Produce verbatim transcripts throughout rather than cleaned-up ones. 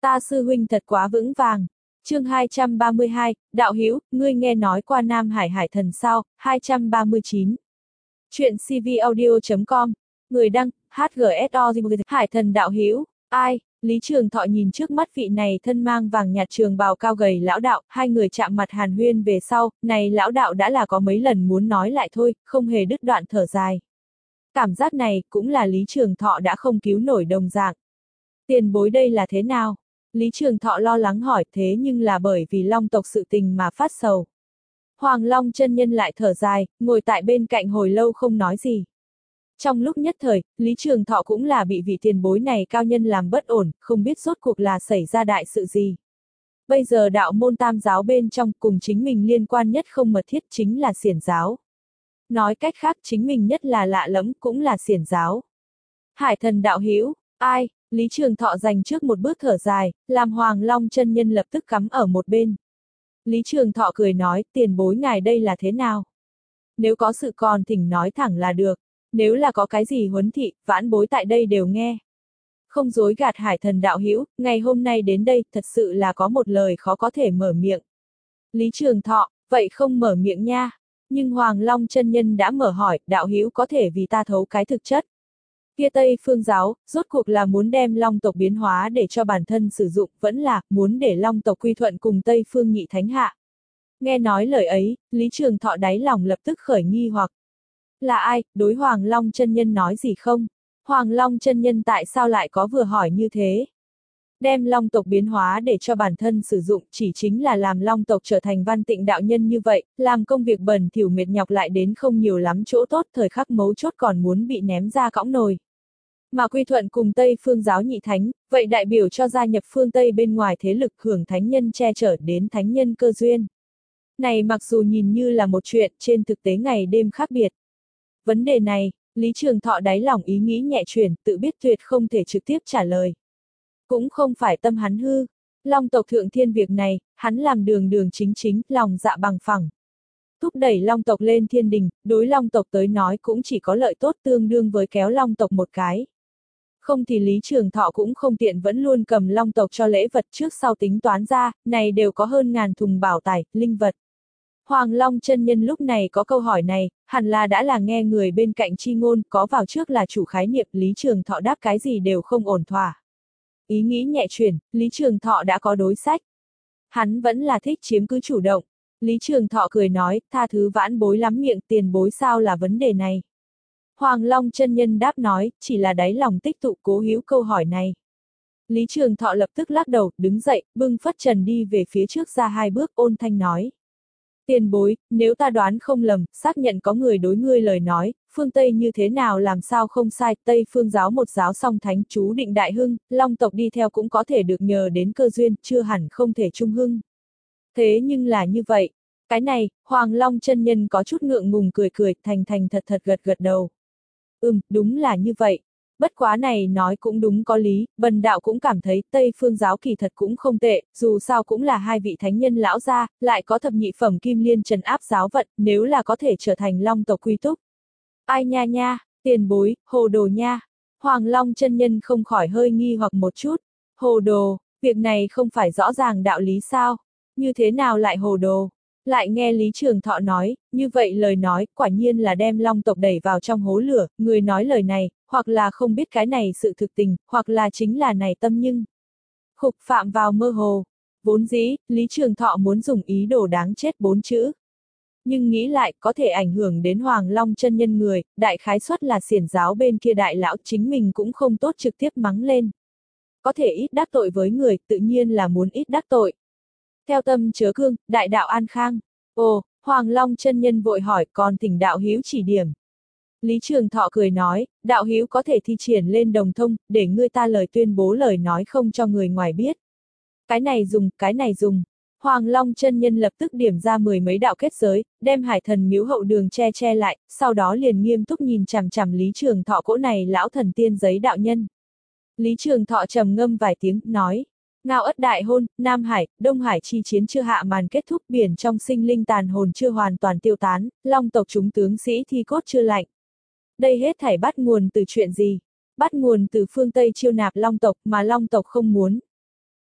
Ta sư huynh thật quá vững vàng. Chương hai trăm ba mươi hai, đạo hữu, ngươi nghe nói qua Nam Hải Hải Thần sao? hai trăm ba mươi chín. Chuyện cvaudio chấm com. Người đăng, hát giê ét o Hải Thần đạo hữu. Ai? Lý Trường Thọ nhìn trước mắt vị này thân mang vàng nhạt trường bào cao gầy lão đạo, hai người chạm mặt hàn huyên về sau, này lão đạo đã là có mấy lần muốn nói lại thôi, không hề đứt đoạn thở dài. Cảm giác này cũng là Lý Trường Thọ đã không cứu nổi đồng dạng. Tiền bối đây là thế nào? Lý Trường Thọ lo lắng hỏi, thế nhưng là bởi vì Long tộc sự tình mà phát sầu. Hoàng Long chân nhân lại thở dài, ngồi tại bên cạnh hồi lâu không nói gì. Trong lúc nhất thời, Lý Trường Thọ cũng là bị vị tiền bối này cao nhân làm bất ổn, không biết rốt cuộc là xảy ra đại sự gì. Bây giờ đạo môn tam giáo bên trong cùng chính mình liên quan nhất không mật thiết chính là xiển giáo. Nói cách khác chính mình nhất là lạ lẫm cũng là xiển giáo. Hải Thần đạo hữu, ai? Lý Trường Thọ dành trước một bước thở dài, làm Hoàng Long chân nhân lập tức cắm ở một bên. Lý Trường Thọ cười nói, tiền bối ngài đây là thế nào? Nếu có sự còn thỉnh nói thẳng là được, nếu là có cái gì huấn thị, vãn bối tại đây đều nghe. Không dối gạt Hải Thần đạo hữu, ngày hôm nay đến đây, thật sự là có một lời khó có thể mở miệng. Lý Trường Thọ, vậy không mở miệng nha. Nhưng Hoàng Long chân nhân đã mở hỏi, đạo hữu có thể vì ta thấu cái thực chất. Kia Tây Phương giáo, rốt cuộc là muốn đem Long tộc biến hóa để cho bản thân sử dụng, vẫn là muốn để Long tộc quy thuận cùng Tây Phương nhị thánh hạ. Nghe nói lời ấy, Lý Trường Thọ đáy lòng lập tức khởi nghi hoặc. Là ai, đối Hoàng Long chân nhân nói gì không? Hoàng Long chân nhân tại sao lại có vừa hỏi như thế? Đem Long tộc biến hóa để cho bản thân sử dụng chỉ chính là làm Long tộc trở thành văn tịnh đạo nhân như vậy, làm công việc bẩn thỉu mệt nhọc lại đến không nhiều lắm chỗ tốt, thời khắc mấu chốt còn muốn bị ném ra cõng nồi. Mà quy thuận cùng Tây Phương giáo nhị thánh, vậy đại biểu cho gia nhập phương Tây bên ngoài thế lực hưởng thánh nhân che chở đến thánh nhân cơ duyên. Này mặc dù nhìn như là một chuyện, trên thực tế ngày đêm khác biệt. Vấn đề này, Lý Trường Thọ đáy lòng ý nghĩ nhẹ chuyển, tự biết tuyệt không thể trực tiếp trả lời. Cũng không phải tâm hắn hư. Long tộc thượng thiên việc này, hắn làm đường đường chính chính, lòng dạ bằng phẳng. Thúc đẩy Long tộc lên thiên đình, đối Long tộc tới nói cũng chỉ có lợi tốt tương đương với kéo Long tộc một cái. Không thì Lý Trường Thọ cũng không tiện vẫn luôn cầm Long tộc cho lễ vật trước sau tính toán ra, này đều có hơn ngàn thùng bảo tài, linh vật. Hoàng Long chân nhân lúc này có câu hỏi này, hẳn là đã là nghe người bên cạnh chi ngôn, có vào trước là chủ khái niệm, Lý Trường Thọ đáp cái gì đều không ổn thỏa. Ý nghĩ nhẹ chuyển, Lý Trường Thọ đã có đối sách. Hắn vẫn là thích chiếm cứ chủ động. Lý Trường Thọ cười nói, tha thứ vãn bối lắm miệng, tiền bối sao là vấn đề này. Hoàng Long chân nhân đáp nói, chỉ là đáy lòng tích tụ cố hữu câu hỏi này. Lý Trường Thọ lập tức lắc đầu, đứng dậy, bưng phất trần đi về phía trước ra hai bước, ôn thanh nói. Tiền bối, nếu ta đoán không lầm, xác nhận có người đối ngươi lời nói, phương Tây như thế nào làm sao không sai, Tây phương giáo một giáo song thánh chú định đại hưng, Long tộc đi theo cũng có thể được nhờ đến cơ duyên, chưa hẳn không thể trung hưng. Thế nhưng là như vậy, cái này, Hoàng Long chân nhân có chút ngượng ngùng cười cười, thành thành thật thật gật gật đầu. Ừm, đúng là như vậy. Bất quá này nói cũng đúng có lý, bần đạo cũng cảm thấy Tây phương giáo kỳ thật cũng không tệ, dù sao cũng là hai vị thánh nhân lão gia, lại có thập nhị phẩm kim liên trấn áp giáo vận, nếu là có thể trở thành Long tộc quy túc. Ai nha nha, tiền bối, hồ đồ nha. Hoàng Long chân nhân không khỏi hơi nghi hoặc một chút. Hồ đồ, việc này không phải rõ ràng đạo lý sao? Như thế nào lại hồ đồ? Lại nghe Lý Trường Thọ nói, như vậy lời nói, quả nhiên là đem Long tộc đẩy vào trong hố lửa, người nói lời này, hoặc là không biết cái này sự thực tình, hoặc là chính là này tâm nhưng. Khục phạm vào mơ hồ. Vốn dĩ, Lý Trường Thọ muốn dùng ý đồ đáng chết bốn chữ. Nhưng nghĩ lại, có thể ảnh hưởng đến Hoàng Long chân nhân người, đại khái suất là xiển giáo bên kia đại lão chính mình cũng không tốt trực tiếp mắng lên. Có thể ít đắc tội với người, tự nhiên là muốn ít đắc tội. Theo tâm chớ cương, đại đạo an khang. Ồ, Hoàng Long chân nhân vội hỏi, còn thỉnh đạo hữu chỉ điểm. Lý Trường Thọ cười nói, đạo hữu có thể thi triển lên đồng thông, để ngươi ta lời tuyên bố lời nói không cho người ngoài biết. Cái này dùng, cái này dùng. Hoàng Long chân nhân lập tức điểm ra mười mấy đạo kết giới, đem Hải Thần miếu hậu đường che che lại, sau đó liền nghiêm túc nhìn chằm chằm Lý Trường Thọ cỗ này lão thần tiên giấy đạo nhân. Lý Trường Thọ trầm ngâm vài tiếng, nói. Ngao ất đại hôn, Nam Hải, Đông Hải chi chiến chưa hạ màn kết thúc, biển trong sinh linh tàn hồn chưa hoàn toàn tiêu tán, Long tộc chúng tướng sĩ thi cốt chưa lạnh. Đây hết thảy bắt nguồn từ chuyện gì? Bắt nguồn từ phương Tây chiêu nạp Long tộc mà Long tộc không muốn.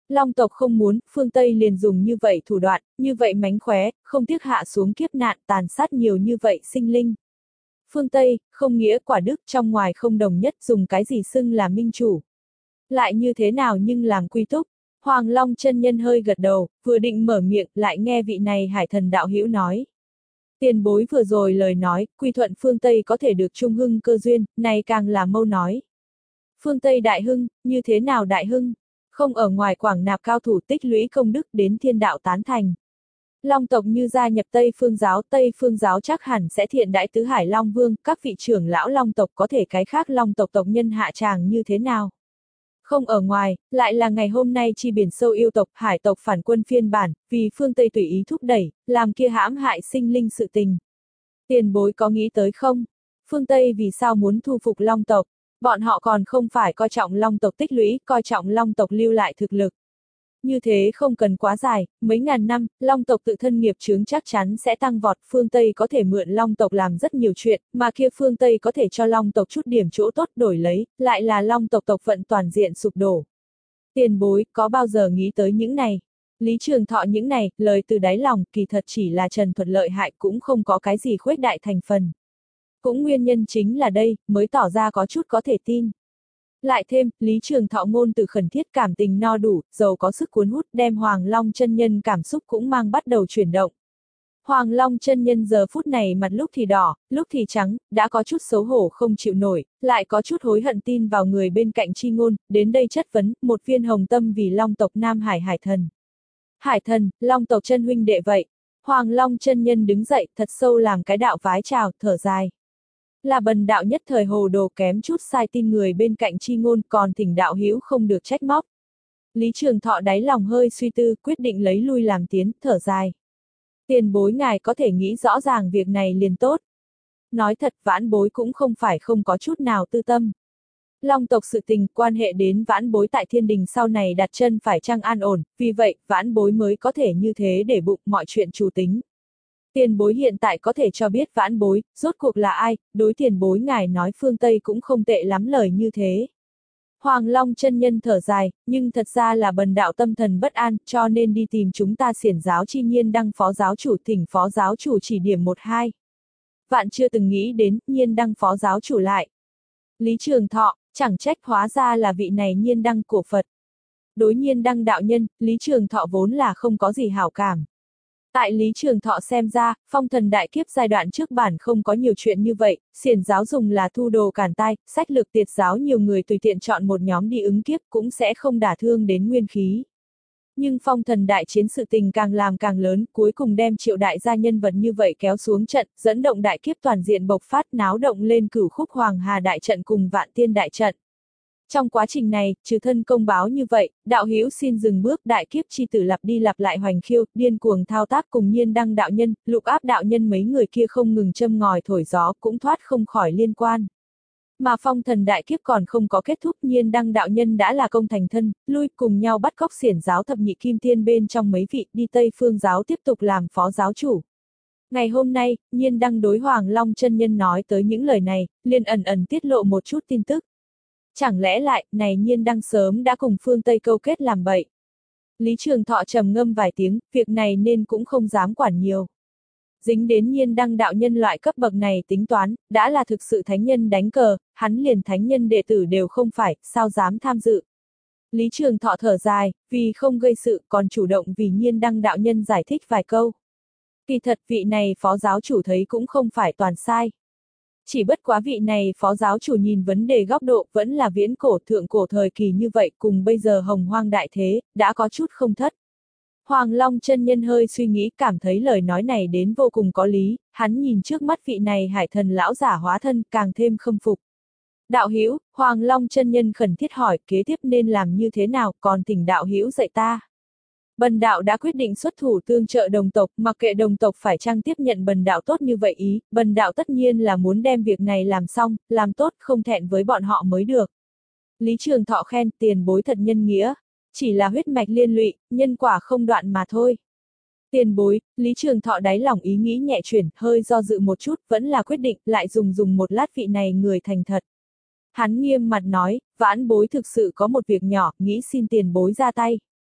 Long tộc không muốn, phương Tây liền dùng như vậy thủ đoạn, như vậy mánh khóe, không tiếc hạ xuống kiếp nạn tàn sát nhiều như vậy sinh linh. Phương Tây, không nghĩa quả đức trong ngoài không đồng nhất dùng cái gì xưng là minh chủ. Lại như thế nào nhưng làm quy túc. Hoàng Long chân nhân hơi gật đầu, vừa định mở miệng, lại nghe vị này hải thần đạo hữu nói. Tiền bối vừa rồi lời nói, quy thuận phương Tây có thể được trung hưng cơ duyên, này càng là mâu nói. Phương Tây đại hưng, như thế nào đại hưng? Không ở ngoài quảng nạp cao thủ tích lũy công đức đến thiên đạo tán thành. Long tộc như gia nhập Tây Phương giáo, Tây Phương giáo chắc hẳn sẽ thiện đãi tứ hải Long Vương, các vị trưởng lão Long tộc có thể cái khác Long tộc tộc nhân hạ tràng như thế nào? Không ở ngoài, lại là ngày hôm nay chi biển sâu yêu tộc, hải tộc phản quân phiên bản, vì phương Tây tùy ý thúc đẩy, làm kia hãm hại sinh linh sự tình. Tiền bối có nghĩ tới không? Phương Tây vì sao muốn thu phục Long tộc? Bọn họ còn không phải coi trọng Long tộc tích lũy, coi trọng Long tộc lưu lại thực lực. Như thế không cần quá dài, mấy ngàn năm, Long tộc tự thân nghiệp chướng chắc chắn sẽ tăng vọt, phương Tây có thể mượn Long tộc làm rất nhiều chuyện, mà kia phương Tây có thể cho Long tộc chút điểm chỗ tốt đổi lấy, lại là Long tộc tộc vận toàn diện sụp đổ. Tiền bối, có bao giờ nghĩ tới những này? Lý Trường Thọ những này, lời từ đáy lòng, kỳ thật chỉ là trần thuật lợi hại cũng không có cái gì khuếch đại thành phần. Cũng nguyên nhân chính là đây, mới tỏ ra có chút có thể tin. Lại thêm, Lý Trường Thọ ngôn từ khẩn thiết cảm tình no đủ, giàu có sức cuốn hút đem Hoàng Long chân nhân cảm xúc cũng mang bắt đầu chuyển động. Hoàng Long chân nhân giờ phút này mặt lúc thì đỏ, lúc thì trắng, đã có chút xấu hổ không chịu nổi, lại có chút hối hận tin vào người bên cạnh chi ngôn, đến đây chất vấn, một viên hồng tâm vì Long tộc Nam Hải Hải thần. Hải thần, Long tộc chân huynh đệ vậy. Hoàng Long chân nhân đứng dậy, thật sâu làm cái đạo vái chào, thở dài. Là bần đạo nhất thời hồ đồ kém chút sai tin người bên cạnh chi ngôn, còn thỉnh đạo hữu không được trách móc. Lý Trường Thọ đáy lòng hơi suy tư, quyết định lấy lui làm tiến, thở dài. Tiền bối ngài có thể nghĩ rõ ràng việc này liền tốt. Nói thật, vãn bối cũng không phải không có chút nào tư tâm. Long tộc sự tình quan hệ đến vãn bối tại thiên đình sau này đặt chân phải chăng an ổn, vì vậy, vãn bối mới có thể như thế để bụng mọi chuyện chủ tính. Tiền bối hiện tại có thể cho biết vãn bối, rốt cuộc là ai, đối tiền bối ngài nói phương Tây cũng không tệ lắm lời như thế. Hoàng Long chân nhân thở dài, nhưng thật ra là bần đạo tâm thần bất an, cho nên đi tìm chúng ta xiển giáo chi nhiên đăng phó giáo chủ thỉnh phó giáo chủ chỉ điểm một hai. Vạn chưa từng nghĩ đến, nhiên đăng phó giáo chủ lại. Lý Trường Thọ, chẳng trách hóa ra là vị này nhiên đăng của Phật. Đối nhiên đăng đạo nhân, Lý Trường Thọ vốn là không có gì hảo cảm. Tại Lý Trường Thọ xem ra, phong thần đại kiếp giai đoạn trước bản không có nhiều chuyện như vậy, xiển giáo dùng là thu đồ cản tai, sách lược tiệt giáo nhiều người tùy tiện chọn một nhóm đi ứng kiếp cũng sẽ không đả thương đến nguyên khí. Nhưng phong thần đại chiến sự tình càng làm càng lớn, cuối cùng đem Triệu đại gia nhân vật như vậy kéo xuống trận, dẫn động đại kiếp toàn diện bộc phát náo động lên cửu khúc Hoàng Hà đại trận cùng Vạn Tiên đại trận. Trong quá trình này, trừ thân công báo như vậy, đạo hữu xin dừng bước đại kiếp chi tử lặp đi lặp lại hoành khiêu, điên cuồng thao tác cùng nhiên đăng đạo nhân, lục áp đạo nhân mấy người kia không ngừng châm ngòi thổi gió cũng thoát không khỏi liên quan. Mà phong thần đại kiếp còn không có kết thúc, nhiên đăng đạo nhân đã là công thành thân, lui cùng nhau bắt cóc xiển giáo thập nhị kim tiên bên trong mấy vị đi Tây Phương giáo tiếp tục làm phó giáo chủ. Ngày hôm nay, nhiên đăng đối Hoàng Long chân nhân nói tới những lời này, liền ẩn ẩn tiết lộ một chút tin tức. Chẳng lẽ lại, này nhiên đăng sớm đã cùng phương Tây câu kết làm bậy. Lý Trường Thọ trầm ngâm vài tiếng, việc này nên cũng không dám quản nhiều. Dính đến nhiên đăng đạo nhân loại cấp bậc này tính toán, đã là thực sự thánh nhân đánh cờ, hắn liền thánh nhân đệ tử đều không phải, sao dám tham dự. Lý Trường Thọ thở dài, vì không gây sự còn chủ động vì nhiên đăng đạo nhân giải thích vài câu. Kỳ thật vị này phó giáo chủ thấy cũng không phải toàn sai. Chỉ bất quá vị này phó giáo chủ nhìn vấn đề góc độ vẫn là viễn cổ thượng cổ thời kỳ như vậy cùng bây giờ hồng hoang đại thế, đã có chút không thất. Hoàng Long chân nhân hơi suy nghĩ cảm thấy lời nói này đến vô cùng có lý, hắn nhìn trước mắt vị này hải thần lão giả hóa thân càng thêm khâm phục. Đạo hữu, Hoàng Long chân nhân khẩn thiết hỏi kế tiếp nên làm như thế nào còn thỉnh đạo hữu dạy ta. Bần đạo đã quyết định xuất thủ tương trợ đồng tộc, mặc kệ đồng tộc phải chăng tiếp nhận bần đạo tốt như vậy ý, bần đạo tất nhiên là muốn đem việc này làm xong, làm tốt không thẹn với bọn họ mới được. Lý Trường Thọ khen tiền bối thật nhân nghĩa, chỉ là huyết mạch liên lụy, nhân quả không đoạn mà thôi. Tiền bối, Lý Trường Thọ đáy lòng ý nghĩ nhẹ chuyển, hơi do dự một chút, vẫn là quyết định, lại dùng dùng một lát vị này người thành thật. Hắn nghiêm mặt nói, vãn bối thực sự có một việc nhỏ, nghĩ xin tiền bối ra tay.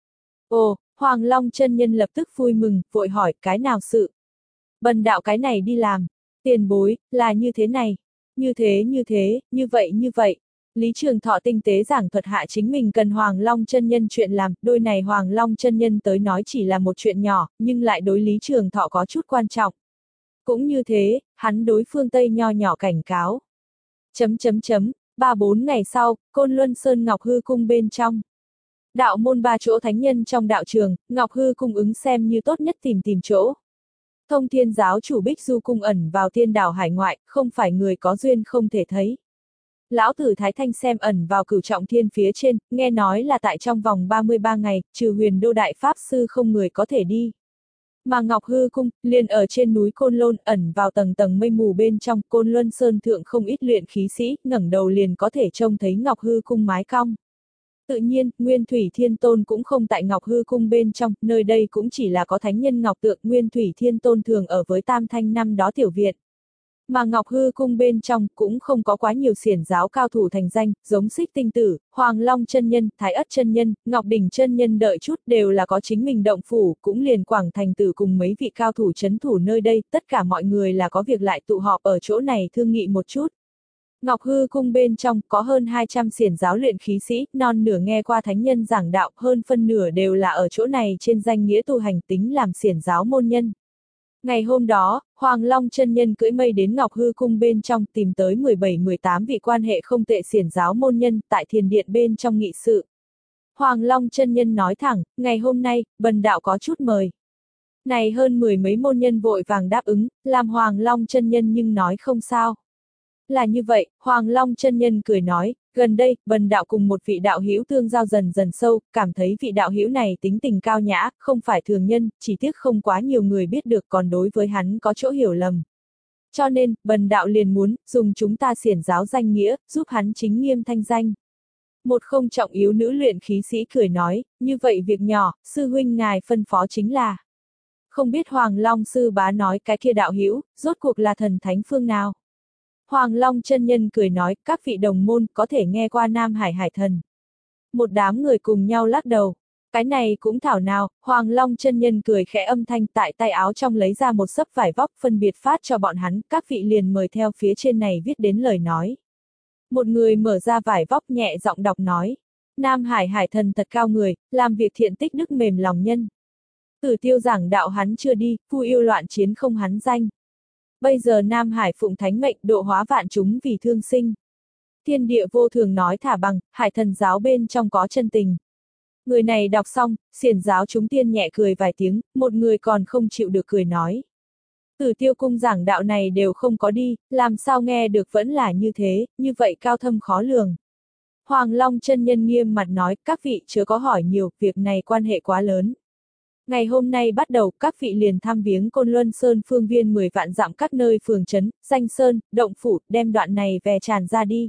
Ồ, Hoàng Long chân nhân lập tức vui mừng, vội hỏi, cái nào sự? Bần đạo cái này đi làm. Tiền bối, là như thế này. Như thế như thế, như vậy như vậy. Lý Trường Thọ tinh tế giảng thuật hạ chính mình cần Hoàng Long chân nhân chuyện làm, đôi này Hoàng Long chân nhân tới nói chỉ là một chuyện nhỏ, nhưng lại đối Lý Trường Thọ có chút quan trọng. Cũng như thế, hắn đối phương Tây nho nhỏ cảnh cáo. Chấm chấm chấm, ba bốn ngày sau, Côn Luân Sơn Ngọc Hư Cung bên trong. Đạo môn ba chỗ thánh nhân trong đạo trường, Ngọc Hư Cung ứng xem như tốt nhất tìm tìm chỗ. Thông Thiên giáo chủ Bích Du Cung ẩn vào thiên đảo hải ngoại, không phải người có duyên không thể thấy. Lão tử Thái Thanh xem ẩn vào cửu trọng thiên phía trên, nghe nói là tại trong vòng ba mươi ba ngày, trừ huyền đô đại pháp sư không người có thể đi. Mà Ngọc Hư Cung, liền ở trên núi Côn Lôn, ẩn vào tầng tầng mây mù bên trong, Côn Luân Sơn thượng không ít luyện khí sĩ, ngẩng đầu liền có thể trông thấy Ngọc Hư Cung mái cong. Tự nhiên, Nguyên Thủy Thiên Tôn cũng không tại Ngọc Hư Cung bên trong, nơi đây cũng chỉ là có thánh nhân Ngọc Tượng, Nguyên Thủy Thiên Tôn thường ở với Tam Thanh năm đó tiểu viện. Mà Ngọc Hư Cung bên trong cũng không có quá nhiều xiển giáo cao thủ thành danh, giống Xích Tinh Tử, Hoàng Long chân nhân, Thái Ất chân nhân, Ngọc Đỉnh chân nhân đợi chút đều là có chính mình động phủ, cũng liền Quảng Thành Tử cùng mấy vị cao thủ trấn thủ nơi đây, tất cả mọi người là có việc lại tụ họp ở chỗ này thương nghị một chút. Ngọc Hư Cung bên trong có hơn hai trăm xiển giáo luyện khí sĩ, non nửa nghe qua thánh nhân giảng đạo, hơn phân nửa đều là ở chỗ này trên danh nghĩa tu hành tính làm xiển giáo môn nhân. Ngày hôm đó, Hoàng Long chân nhân cưỡi mây đến Ngọc Hư Cung bên trong tìm tới mười bảy mười tám vị quan hệ không tệ xiển giáo môn nhân tại thiền điện bên trong nghị sự. Hoàng Long chân nhân nói thẳng, ngày hôm nay, bần đạo có chút mời. Này hơn mười mấy môn nhân vội vàng đáp ứng, làm Hoàng Long chân nhân nhưng nói không sao. Là như vậy, Hoàng Long chân nhân cười nói, gần đây, bần đạo cùng một vị đạo hữu tương giao dần dần sâu, cảm thấy vị đạo hữu này tính tình cao nhã, không phải thường nhân, chỉ tiếc không quá nhiều người biết được còn đối với hắn có chỗ hiểu lầm. Cho nên, bần đạo liền muốn, dùng chúng ta xiển giáo danh nghĩa, giúp hắn chính nghiêm thanh danh. Một không trọng yếu nữ luyện khí sĩ cười nói, như vậy việc nhỏ, sư huynh ngài phân phó chính là. Không biết Hoàng Long sư bá nói cái kia đạo hữu, rốt cuộc là thần thánh phương nào? Hoàng Long chân nhân cười nói, các vị đồng môn có thể nghe qua Nam Hải Hải Thần. Một đám người cùng nhau lắc đầu. Cái này cũng thảo nào, Hoàng Long chân nhân cười khẽ âm thanh tại tay áo trong lấy ra một xấp vải vóc phân biệt phát cho bọn hắn, các vị liền mời theo phía trên này viết đến lời nói. Một người mở ra vải vóc nhẹ giọng đọc nói, Nam Hải Hải Thần thật cao người, làm việc thiện tích đức mềm lòng nhân. Tử tiêu giảng đạo hắn chưa đi, phu yêu loạn chiến không hắn danh. Bây giờ Nam Hải phụng thánh mệnh độ hóa vạn chúng vì thương sinh. Thiên địa vô thường nói thả bằng, Hải Thần giáo bên trong có chân tình. Người này đọc xong, xiển giáo chúng tiên nhẹ cười vài tiếng, một người còn không chịu được cười nói. Tử tiêu cung giảng đạo này đều không có đi, làm sao nghe được vẫn là như thế, như vậy cao thâm khó lường. Hoàng Long chân nhân nghiêm mặt nói, các vị chớ có hỏi nhiều, việc này quan hệ quá lớn. Ngày hôm nay bắt đầu, các vị liền thăm viếng Côn Luân Sơn phương viên mười vạn dặm các nơi phường trấn, danh sơn, động phủ, đem đoạn này về tràn ra đi.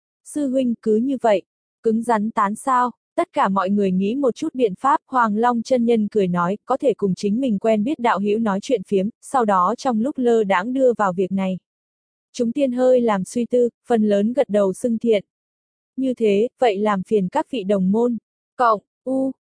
Sư huynh cứ như vậy, cứng rắn tán sao, tất cả mọi người nghĩ một chút biện pháp, Hoàng Long chân nhân cười nói, có thể cùng chính mình quen biết đạo hữu nói chuyện phiếm, sau đó trong lúc lơ đãng đưa vào việc này. Chúng tiên hơi làm suy tư, phần lớn gật đầu xưng thiện. Như thế, vậy làm phiền các vị đồng môn, cộng, u,